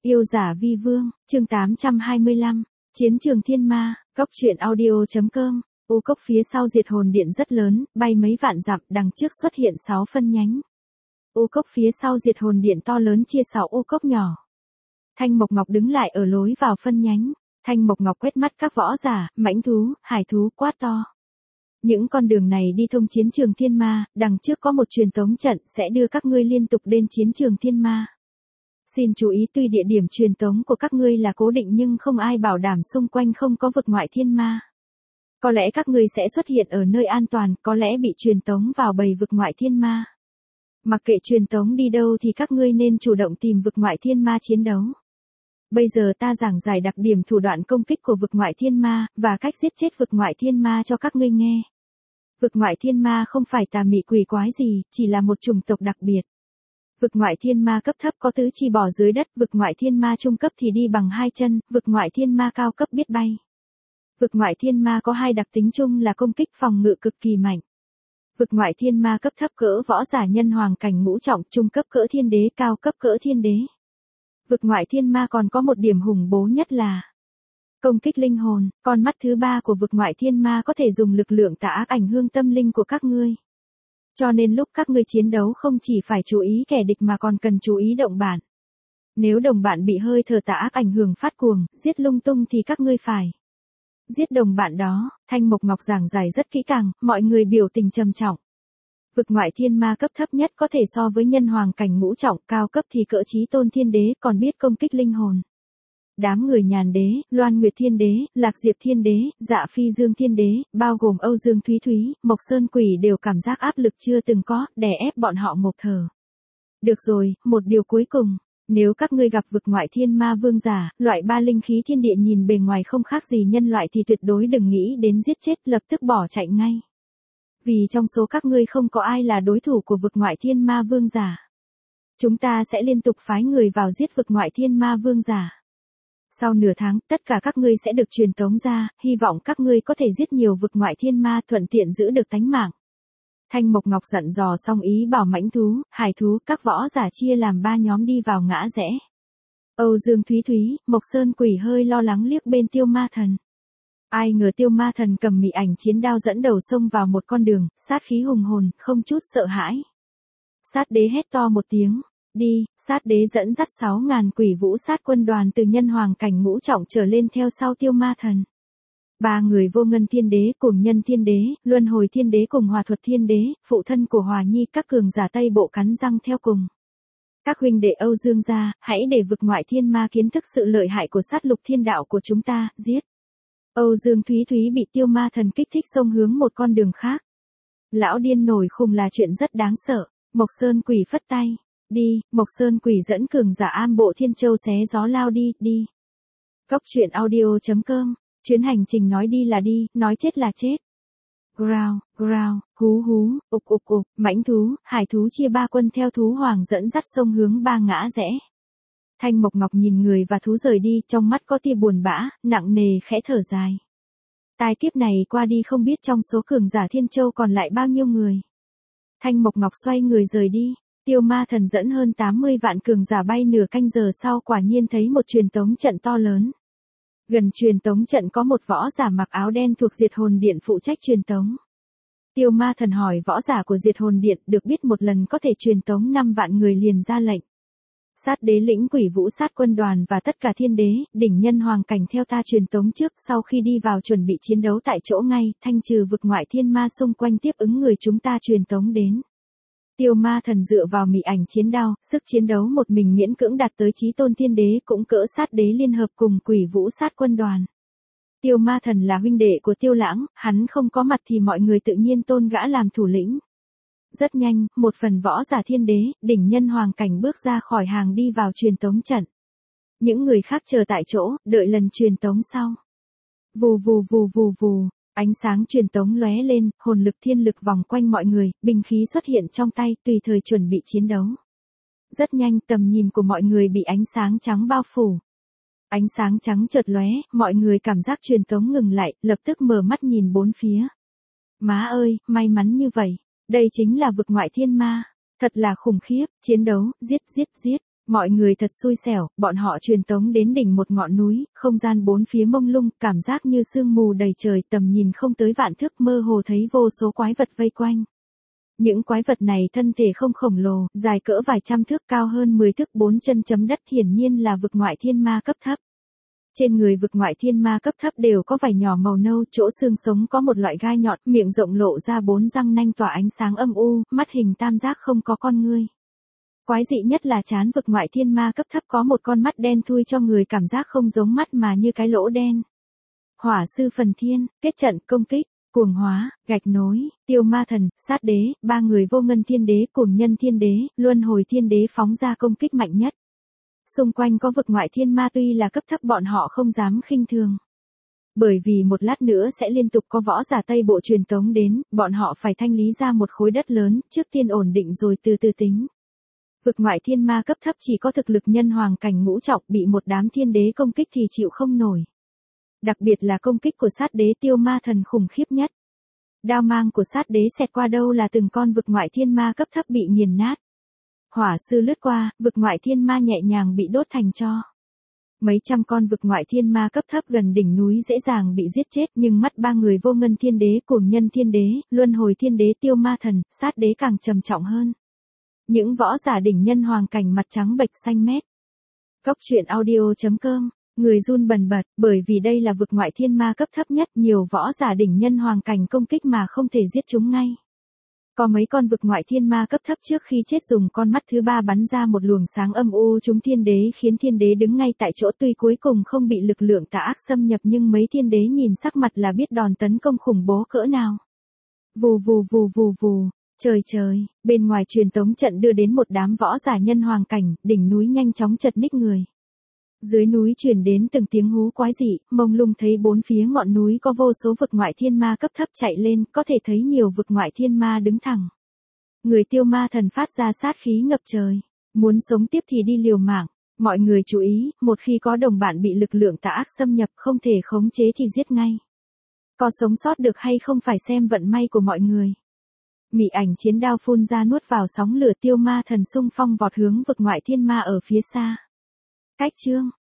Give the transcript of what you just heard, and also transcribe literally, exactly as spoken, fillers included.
Yêu giả vi vương, chương tám trăm hai mươi lăm, Chiến trường thiên ma, góc truyện audio.com, u cốc phía sau diệt hồn điện rất lớn, bay mấy vạn dặm, đằng trước xuất hiện sáu phân nhánh. U cốc phía sau diệt hồn điện to lớn chia sáu u cốc nhỏ. Thanh Mộc Ngọc đứng lại ở lối vào phân nhánh, Thanh Mộc Ngọc quét mắt các võ giả, mãnh thú, hải thú quát to. Những con đường này đi thông chiến trường thiên ma, đằng trước có một truyền tống trận sẽ đưa các ngươi liên tục đến chiến trường thiên ma. Xin chú ý tuy địa điểm truyền tống của các ngươi là cố định nhưng không ai bảo đảm xung quanh không có vực ngoại thiên ma. Có lẽ các ngươi sẽ xuất hiện ở nơi an toàn, có lẽ bị truyền tống vào bầy vực ngoại thiên ma. Mặc kệ truyền tống đi đâu thì các ngươi nên chủ động tìm vực ngoại thiên ma chiến đấu. Bây giờ ta giảng giải đặc điểm thủ đoạn công kích của vực ngoại thiên ma, và cách giết chết vực ngoại thiên ma cho các ngươi nghe. Vực ngoại thiên ma không phải tà mị quỷ quái gì, chỉ là một chủng tộc đặc biệt. Vực ngoại thiên ma cấp thấp có tứ chi bò dưới đất, vực ngoại thiên ma trung cấp thì đi bằng hai chân, vực ngoại thiên ma cao cấp biết bay. Vực ngoại thiên ma có hai đặc tính chung là công kích phòng ngự cực kỳ mạnh. Vực ngoại thiên ma cấp thấp cỡ võ giả nhân hoàng cảnh ngũ trọng, trung cấp cỡ thiên đế, cao cấp cỡ thiên đế. Vực ngoại thiên ma còn có một điểm hùng bố nhất là công kích linh hồn, con mắt thứ ba của vực ngoại thiên ma có thể dùng lực lượng tà ác ảnh hưởng tâm linh của các ngươi. Cho nên lúc các ngươi chiến đấu không chỉ phải chú ý kẻ địch mà còn cần chú ý đồng bạn. Nếu đồng bạn bị hơi thở tà ác ảnh hưởng phát cuồng, giết lung tung thì các ngươi phải giết đồng bạn đó. Thanh Mộc Ngọc giảng giải rất kỹ càng, mọi người biểu tình trầm trọng. Vực ngoại thiên ma cấp thấp nhất có thể so với nhân hoàng cảnh ngũ trọng, cao cấp thì cỡ chí tôn thiên đế, còn biết công kích linh hồn. Đám người Nhàn đế, Loan Nguyệt thiên đế, Lạc Diệp thiên đế, Dạ Phi Dương thiên đế, bao gồm Âu Dương Thúy Thúy, Mộc Sơn Quỷ đều cảm giác áp lực chưa từng có, đè ép bọn họ ngộp thở. Được rồi, một điều cuối cùng, nếu các ngươi gặp vực ngoại thiên ma vương giả, loại ba linh khí thiên địa nhìn bề ngoài không khác gì nhân loại thì tuyệt đối đừng nghĩ đến giết chết, lập tức bỏ chạy ngay. Vì trong số các ngươi không có ai là đối thủ của vực ngoại thiên ma vương giả. Chúng ta sẽ liên tục phái người vào giết vực ngoại thiên ma vương giả. Sau nửa tháng, tất cả các ngươi sẽ được truyền tống ra, hy vọng các ngươi có thể giết nhiều vực ngoại thiên ma, thuận tiện giữ được tánh mạng. Thanh Mộc Ngọc dặn dò xong ý bảo mãnh thú, hải thú, các võ giả chia làm ba nhóm đi vào ngã rẽ. Âu Dương Thúy Thúy, Mộc Sơn Quỷ hơi lo lắng liếc bên Tiêu Ma Thần. Ai ngờ Tiêu Ma Thần cầm mị ảnh chiến đao dẫn đầu xông vào một con đường, sát khí hùng hồn, không chút sợ hãi. Sát đế hét to một tiếng. Đi, sát đế dẫn dắt sáu ngàn quỷ vũ sát quân đoàn từ nhân hoàng cảnh ngũ trọng trở lên theo sau Tiêu Ma Thần. Ba người Vô Ngân thiên đế, Cuồng Nhân thiên đế, Luân Hồi thiên đế cùng Hòa Thuật thiên đế, phụ thân của Hòa Nhi, các cường giả Tây Bộ cắn răng theo cùng. Các huynh đệ Âu Dương gia, hãy để vực ngoại thiên ma kiến thức sự lợi hại của sát lục thiên đạo của chúng ta, giết. Âu Dương Thúy Thúy bị Tiêu Ma Thần kích thích xông hướng một con đường khác. Lão điên nổi khùng là chuyện rất đáng sợ. Mộc Sơn Quỷ phất tay. Đi, Mộc Sơn Quỷ dẫn cường giả Am Bộ Thiên Châu xé gió lao đi, đi. Góc truyện audio.com, chuyến hành trình nói đi là đi, nói chết là chết. Growl, growl, hú hú, ục ục ục, mãnh thú, hải thú chia ba quân theo thú hoàng dẫn dắt sông hướng ba ngã rẽ. Thanh Mộc Ngọc nhìn người và thú rời đi, trong mắt có tia buồn bã, nặng nề khẽ thở dài. Tai kiếp này qua đi không biết trong số cường giả Thiên Châu còn lại bao nhiêu người. Thanh Mộc Ngọc xoay người rời đi. Tiêu Ma Thần dẫn hơn tám mươi vạn cường giả bay nửa canh giờ sau quả nhiên thấy một truyền tống trận to lớn. Gần truyền tống trận có một võ giả mặc áo đen thuộc Diệt Hồn Điện phụ trách truyền tống. Tiêu Ma Thần hỏi võ giả của Diệt Hồn Điện, được biết một lần có thể truyền tống năm vạn người liền ra lệnh. Sát đế lĩnh quỷ vũ sát quân đoàn và tất cả thiên đế, đỉnh nhân hoàng cảnh theo ta truyền tống trước, sau khi đi vào chuẩn bị chiến đấu tại chỗ ngay, thanh trừ vực ngoại thiên ma xung quanh tiếp ứng người chúng ta truyền tống đến. Tiêu Ma Thần dựa vào mị ảnh chiến đao, sức chiến đấu một mình miễn cưỡng đạt tới chí tôn thiên đế, cũng cỡ sát đế liên hợp cùng quỷ vũ sát quân đoàn. Tiêu Ma Thần là huynh đệ của Tiêu Lãng, hắn không có mặt thì mọi người tự nhiên tôn gã làm thủ lĩnh. Rất nhanh, một phần võ giả thiên đế, đỉnh nhân hoàng cảnh bước ra khỏi hàng đi vào truyền tống trận. Những người khác chờ tại chỗ, đợi lần truyền tống sau. Vù vù vù vù vù. Ánh sáng truyền tống lóe lên, hồn lực thiên lực vòng quanh mọi người, binh khí xuất hiện trong tay, tùy thời chuẩn bị chiến đấu. Rất nhanh, tầm nhìn của mọi người bị ánh sáng trắng bao phủ. Ánh sáng trắng chợt lóe, mọi người cảm giác truyền tống ngừng lại, lập tức mở mắt nhìn bốn phía. Má ơi, may mắn như vậy. Đây chính là vực ngoại thiên ma. Thật là khủng khiếp, chiến đấu, giết giết giết. Mọi người thật xui xẻo, bọn họ truyền tống đến đỉnh một ngọn núi, không gian bốn phía mông lung, cảm giác như sương mù đầy trời, tầm nhìn không tới vạn thước, mơ hồ thấy vô số quái vật vây quanh. Những quái vật này thân thể không khổng lồ, dài cỡ vài trăm thước, cao hơn mười thước, bốn chân chấm đất, hiển nhiên là vực ngoại thiên ma cấp thấp. Trên người vực ngoại thiên ma cấp thấp đều có vảy nhỏ màu nâu, chỗ xương sống có một loại gai nhọn, miệng rộng lộ ra bốn răng nanh tỏa ánh sáng âm u, mắt hình tam giác không có con ngươi. Quái dị nhất là trán vực ngoại thiên ma cấp thấp có một con mắt đen thui cho người cảm giác không giống mắt mà như cái lỗ đen. Hỏa sư phần thiên, kết trận, công kích, cuồng hóa, gạch nối, tiêu ma thần, sát đế, ba người vô ngân thiên đế, cuồng nhân thiên đế, luân hồi thiên đế phóng ra công kích mạnh nhất. Xung quanh có vực ngoại thiên ma tuy là cấp thấp bọn họ không dám khinh thường. Bởi vì một lát nữa sẽ liên tục có võ giả Tây Bộ truyền tống đến, bọn họ phải thanh lý ra một khối đất lớn, trước tiên ổn định rồi từ từ tính. Vực ngoại thiên ma cấp thấp chỉ có thực lực nhân hoàng cảnh ngũ trọng, bị một đám thiên đế công kích thì chịu không nổi. Đặc biệt là công kích của sát đế tiêu ma thần khủng khiếp nhất. Đao mang của sát đế xẹt qua đâu là từng con vực ngoại thiên ma cấp thấp bị nghiền nát. Hỏa sư lướt qua, vực ngoại thiên ma nhẹ nhàng bị đốt thành tro. Mấy trăm con vực ngoại thiên ma cấp thấp gần đỉnh núi dễ dàng bị giết chết, nhưng mắt ba người vô ngân thiên đế, cuồng nhân thiên đế, luân hồi thiên đế, tiêu ma thần, sát đế càng trầm trọng hơn. Những võ giả đỉnh nhân hoàng cảnh mặt trắng bệch xanh mét. Cốc truyện audio chấm com, người run bần bật, bởi vì đây là vực ngoại thiên ma cấp thấp nhất, nhiều võ giả đỉnh nhân hoàng cảnh công kích mà không thể giết chúng ngay. Có mấy con vực ngoại thiên ma cấp thấp trước khi chết dùng con mắt thứ ba bắn ra một luồng sáng âm u trúng thiên đế, khiến thiên đế đứng ngay tại chỗ, tuy cuối cùng không bị lực lượng tà ác xâm nhập nhưng mấy thiên đế nhìn sắc mặt là biết đòn tấn công khủng bố cỡ nào. Vù vù vù vù vù, trời trời, bên ngoài truyền tống trận đưa đến một đám võ giả nhân hoàng cảnh, đỉnh núi nhanh chóng chật ních người. Dưới núi truyền đến từng tiếng hú quái dị, mông lung thấy bốn phía ngọn núi có vô số vực ngoại thiên ma cấp thấp chạy lên, có thể thấy nhiều vực ngoại thiên ma đứng thẳng. Người tiêu ma thần phát ra sát khí ngập trời, muốn sống tiếp thì đi liều mạng. Mọi người chú ý, một khi có đồng bạn bị lực lượng tà ác xâm nhập không thể khống chế thì giết ngay. Có sống sót được hay không phải xem vận may của mọi người. Mị ảnh chiến đao phun ra nuốt vào sóng lửa, tiêu ma thần xung phong vọt hướng vực ngoại thiên ma ở phía xa. Cách chương